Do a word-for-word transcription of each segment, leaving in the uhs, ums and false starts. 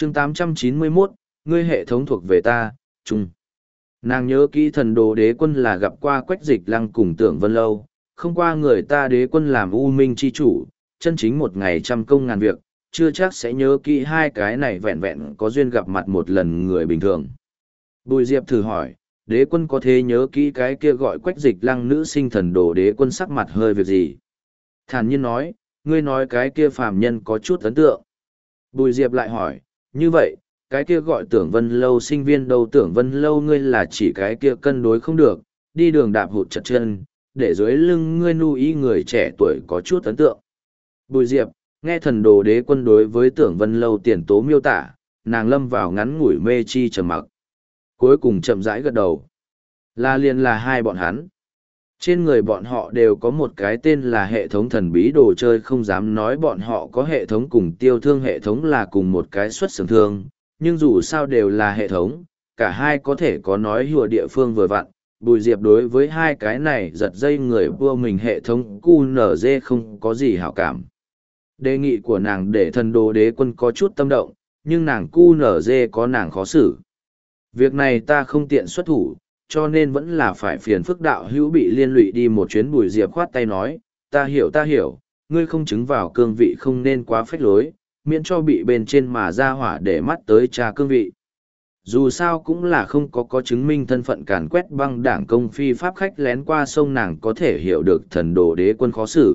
chương tám trăm chín mươi mốt, ngươi hệ thống thuộc về ta, chung. Nàng nhớ kỹ thần đồ đế quân là gặp qua Quách Dịch Lăng cùng Tưởng Vân Lâu, không qua người ta đế quân làm u minh chi chủ, chân chính một ngày trăm công ngàn việc, chưa chắc sẽ nhớ kỹ hai cái này vẹn vẹn có duyên gặp mặt một lần người bình thường. Bùi Diệp thử hỏi, đế quân có thể nhớ kỹ cái kia gọi Quách Dịch Lăng nữ sinh thần đồ đế quân sắc mặt hơi việc gì? Thản nhiên nói, ngươi nói cái kia phàm nhân có chút ấn tượng. Bùi Diệp lại hỏi, như vậy, cái kia gọi Tưởng Vân Lâu sinh viên đâu? Tưởng Vân Lâu ngươi là chỉ cái kia cân đối không được, đi đường đạp hụt chật chân, để dưới lưng ngươi nu y người trẻ tuổi có chút ấn tượng. Bùi Diệp, nghe thần đồ đế quân đối với Tưởng Vân Lâu tiền tố miêu tả, nàng lâm vào ngắn ngủi mê chi trầm mặc. Cuối cùng chậm rãi gật đầu. Là liền là hai bọn hắn. Trên người bọn họ đều có một cái tên là hệ thống thần bí đồ chơi, không dám nói bọn họ có hệ thống cùng tiêu thương hệ thống là cùng một cái xuất xưởng thương, nhưng dù sao đều là hệ thống, cả hai có thể có nói hùa địa phương vừa vặn. Bùi Diệp đối với hai cái này giật dây người vua mình hệ thống cu nở dê không có gì hảo cảm. Đề nghị của nàng để thần đồ đế quân có chút tâm động, nhưng nàng cu nở dê có nàng khó xử. Việc này ta không tiện xuất thủ, cho nên vẫn là phải phiền phức đạo hữu bị liên lụy đi một chuyến. Bùi Diệp khoát tay nói, ta hiểu ta hiểu, ngươi không chứng vào cương vị không nên quá phách lối, miễn cho bị bên trên mà ra hỏa để mắt tới trà cương vị. Dù sao cũng là không có có chứng minh thân phận càn quét băng đảng công phi pháp khách lén qua sông, nàng có thể hiểu được thần đồ đế quân khó xử.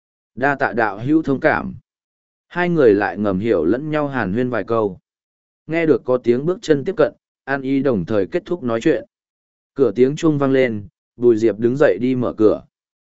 Đa tạ đạo hữu thông cảm. Hai người lại ngầm hiểu lẫn nhau hàn huyên vài câu. Nghe được có tiếng bước chân tiếp cận, An Y đồng thời kết thúc nói chuyện. Cửa tiếng chuông vang lên, Bùi Diệp đứng dậy đi mở cửa.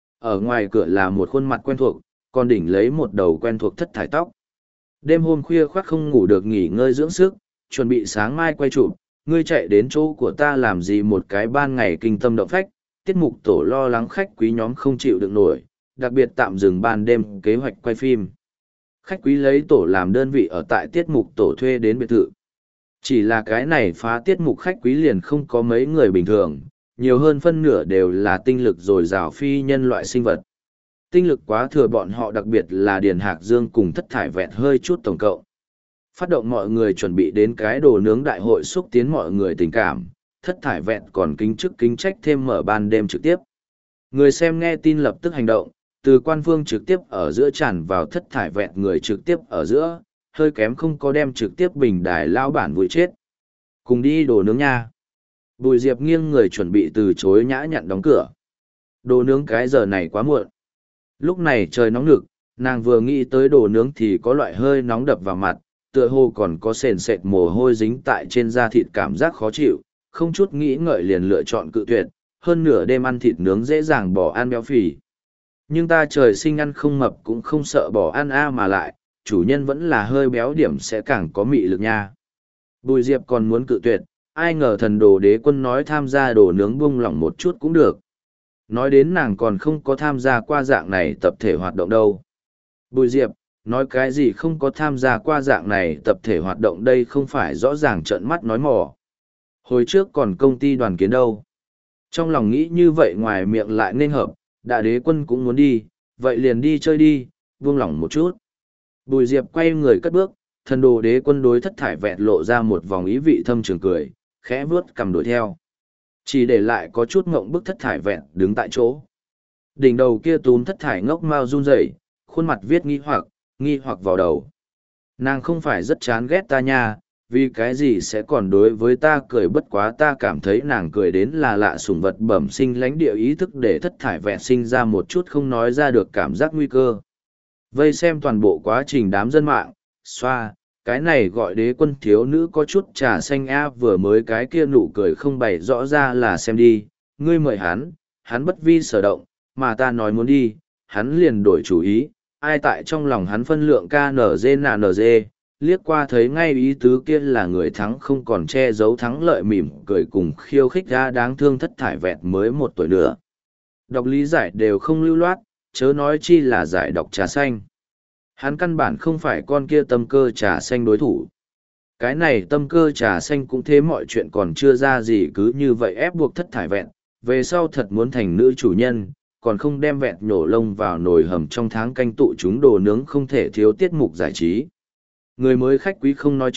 Ở ngoài cửa là một khuôn mặt quen thuộc, còn đỉnh lấy một đầu quen thuộc thất thải tóc. Đêm hôm khuya khoác không ngủ được nghỉ ngơi dưỡng sức, chuẩn bị sáng mai quay chụp, ngươi chạy đến chỗ của ta làm gì một cái ban ngày kinh tâm động phách, tiết mục tổ lo lắng khách quý nhóm không chịu được nổi, đặc biệt tạm dừng ban đêm kế hoạch quay phim. Khách quý lấy tổ làm đơn vị ở tại tiết mục tổ thuê đến biệt thự. Chỉ là cái này phá tiết mục khách quý liền không có mấy người bình thường, nhiều hơn phân nửa đều là tinh lực dồi dào phi nhân loại sinh vật. Tinh lực quá thừa bọn họ, đặc biệt là Điền Hạc Dương cùng Thất Thải Vẹn hơi chút tổng cộng. Phát động mọi người chuẩn bị đến cái đồ nướng đại hội xúc tiến mọi người tình cảm, Thất Thải Vẹn còn kính chức kính trách thêm mở ban đêm trực tiếp. Người xem nghe tin lập tức hành động, từ quan phương trực tiếp ở giữa tràn vào Thất Thải Vẹn người trực tiếp ở giữa, hơi kém không có đem trực tiếp bình đài lao bản vui chết. Cùng đi đồ nướng nha. Bùi Diệp nghiêng người chuẩn bị từ chối nhã nhặn đóng cửa. Đồ nướng cái giờ này quá muộn. Lúc này trời nóng nực, nàng vừa nghĩ tới đồ nướng thì có loại hơi nóng đập vào mặt, tựa hồ còn có sền sệt mồ hôi dính tại trên da thịt, cảm giác khó chịu, không chút nghĩ ngợi liền lựa chọn cự tuyệt, hơn nửa đêm ăn thịt nướng dễ dàng bỏ ăn béo phì. Nhưng ta trời sinh ăn không mập cũng không sợ bỏ ăn a, mà lại, chủ nhân vẫn là hơi béo điểm sẽ càng có mị lực nha. Bùi Diệp còn muốn cự tuyệt, ai ngờ thần đồ đế quân nói tham gia đồ nướng buông lỏng một chút cũng được. Nói đến nàng còn không có tham gia qua dạng này tập thể hoạt động đâu. Bùi Diệp, nói cái gì không có tham gia qua dạng này tập thể hoạt động, đây không phải rõ ràng trợn mắt nói mò. Hồi trước còn công ty đoàn kiến đâu. Trong lòng nghĩ như vậy ngoài miệng lại nên hợp, đại đế quân cũng muốn đi, vậy liền đi chơi đi, buông lỏng một chút. Bùi Diệp quay người cất bước, thần đồ đế quân đối Thất Thải Vẹn lộ ra một vòng ý vị thâm trường cười, khẽ vướt cầm đuổi theo. Chỉ để lại có chút ngộng bức Thất Thải Vẹn đứng tại chỗ. Đỉnh đầu kia túm thất thải ngốc mau run rẩy, khuôn mặt viết nghi hoặc, nghi hoặc vào đầu. Nàng không phải rất chán ghét ta nha, vì cái gì sẽ còn đối với ta cười, bất quá ta cảm thấy nàng cười đến là lạ sủng vật bẩm sinh lãnh địa ý thức để Thất Thải Vẹn sinh ra một chút không nói ra được cảm giác nguy cơ. Vây xem toàn bộ quá trình đám dân mạng, xoa, cái này gọi đế quân thiếu nữ có chút trà xanh a, vừa mới cái kia nụ cười không bày rõ ra là xem đi, ngươi mời hắn, hắn bất vi sở động, mà ta nói muốn đi, hắn liền đổi chủ ý, ai tại trong lòng hắn phân lượng ca nờ dê nà nờ dê, liếc qua thấy ngay ý tứ kia là người thắng không còn che giấu thắng lợi, mỉm cười cùng khiêu khích ra đáng thương. Thất Thải Vẹn mới một tuổi nữa. Đọc lý giải đều không lưu loát, chớ nói chi là giải đọc trà xanh. Hắn căn bản không phải con kia tâm cơ trà xanh đối thủ. Cái này tâm cơ trà xanh cũng thế, mọi chuyện còn chưa ra gì cứ như vậy ép buộc Thất Thải Vẹn, về sau thật muốn thành nữ chủ nhân, còn không đem vẹn nhổ lông vào nồi hầm trong tháng canh tụ chúng đồ nướng không thể thiếu tiết mục giải trí. Người mới khách quý không nói trước,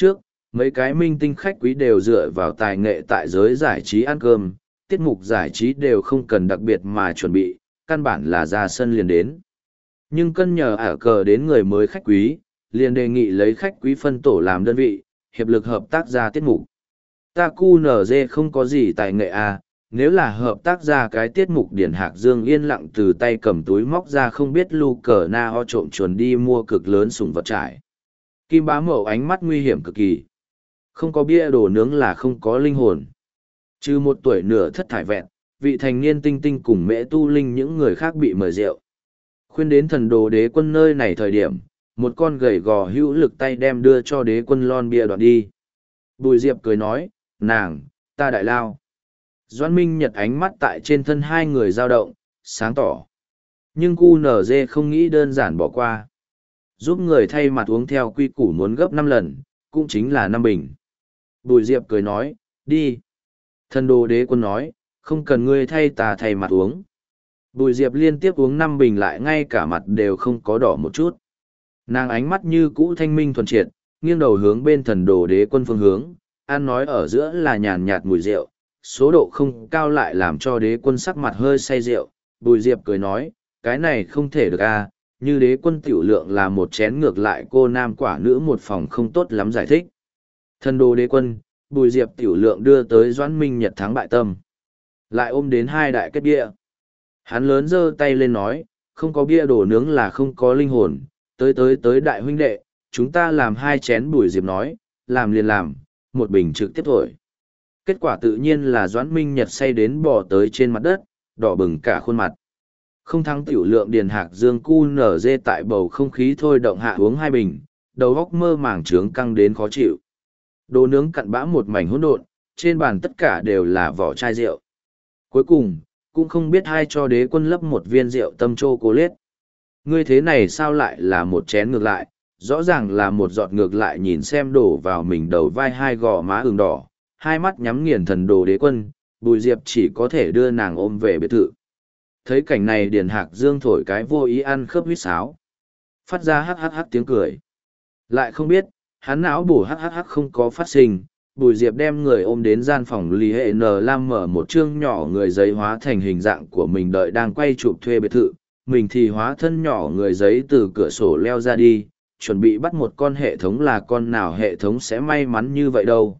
mấy cái minh tinh khách quý đều dựa vào tài nghệ tại giới giải trí ăn cơm, tiết mục giải trí đều không cần đặc biệt mà chuẩn bị, căn bản là ra sân liền đến. Nhưng cân nhờ ả cờ đến người mới khách quý, liền đề nghị lấy khách quý phân tổ làm đơn vị, hiệp lực hợp tác ra tiết mục. Ta cu nở dê không có gì tài nghệ à, nếu là hợp tác ra cái tiết mục Điển Hạc Dương yên lặng từ tay cầm túi móc ra không biết lu cờ na ho trộm chuồn đi mua cực lớn sủng vật trải. Kim Bá Mậu ánh mắt nguy hiểm cực kỳ. Không có bia đồ nướng là không có linh hồn. Trừ một tuổi nửa thất thải vẹn, vị thành niên tinh tinh cùng mẹ tu linh những người khác bị mời rượu. Khuyên đến thần đồ đế quân nơi này thời điểm, một con gầy gò hữu lực tay đem đưa cho đế quân lon bia đoạn đi. Bùi Diệp cười nói, nàng, ta đại lao. Doãn Minh Nhật ánh mắt tại trên thân hai người dao động, sáng tỏ. Nhưng cu nở dê không nghĩ đơn giản bỏ qua. Giúp người thay mặt uống theo quy củ muốn gấp năm lần, cũng chính là năm bình. Bùi Diệp cười nói, đi. Thần đồ đế quân nói, không cần ngươi thay ta thay mặt uống. Bùi Diệp liên tiếp uống năm bình lại ngay cả mặt đều không có đỏ một chút. Nàng ánh mắt như cũ thanh minh thuần triệt, nghiêng đầu hướng bên thần đồ đế quân phương hướng, ăn nói ở giữa là nhàn nhạt mùi rượu, số độ không cao lại làm cho đế quân sắc mặt hơi say rượu. Bùi Diệp cười nói, cái này không thể được à, như đế quân tiểu lượng là một chén ngược lại cô nam quả nữ một phòng không tốt lắm giải thích. Thần đồ đế quân, Bùi Diệp tiểu lượng đưa tới Doãn Minh Nhật thắng bại tâm. Lại ôm đến hai đại kết bia. Hắn lớn giơ tay lên nói, không có bia đổ nướng là không có linh hồn, tới tới tới đại huynh đệ, chúng ta làm hai chén. Bùi Diệp nói, làm liền làm, một bình trực tiếp thổi. Kết quả tự nhiên là Doãn Minh Nhật say đến bò tới trên mặt đất, đỏ bừng cả khuôn mặt. Không thắng tiểu lượng Điền Hạc Dương cu nở dê tại bầu không khí thôi động hạ uống hai bình, đầu góc mơ màng trướng căng đến khó chịu. Đồ nướng cặn bã một mảnh hỗn độn, trên bàn tất cả đều là vỏ chai rượu. Cuối cùng, cũng không biết ai cho đế quân lấp một viên rượu tâm chô cô liết. Ngươi thế này sao lại là một chén ngược lại, rõ ràng là một giọt ngược lại nhìn xem đổ vào mình đầu vai hai gò má ửng đỏ, hai mắt nhắm nghiền thần đồ đế quân, Bùi Diệp chỉ có thể đưa nàng ôm về biệt thự. Thấy cảnh này Điền Hạc Dương thổi cái vô ý ăn khớp huýt sáo. Phát ra hắc hắc hắc tiếng cười. Lại không biết, hắn não bổ hắc hắc hắc không có phát sinh, Bùi Diệp đem người ôm đến gian phòng Lý Hệ N Lam mở một chương nhỏ người giấy hóa thành hình dạng của mình đợi đang quay chụp thuê biệt thự, mình thì hóa thân nhỏ người giấy từ cửa sổ leo ra đi, chuẩn bị bắt một con hệ thống là con nào hệ thống sẽ may mắn như vậy đâu.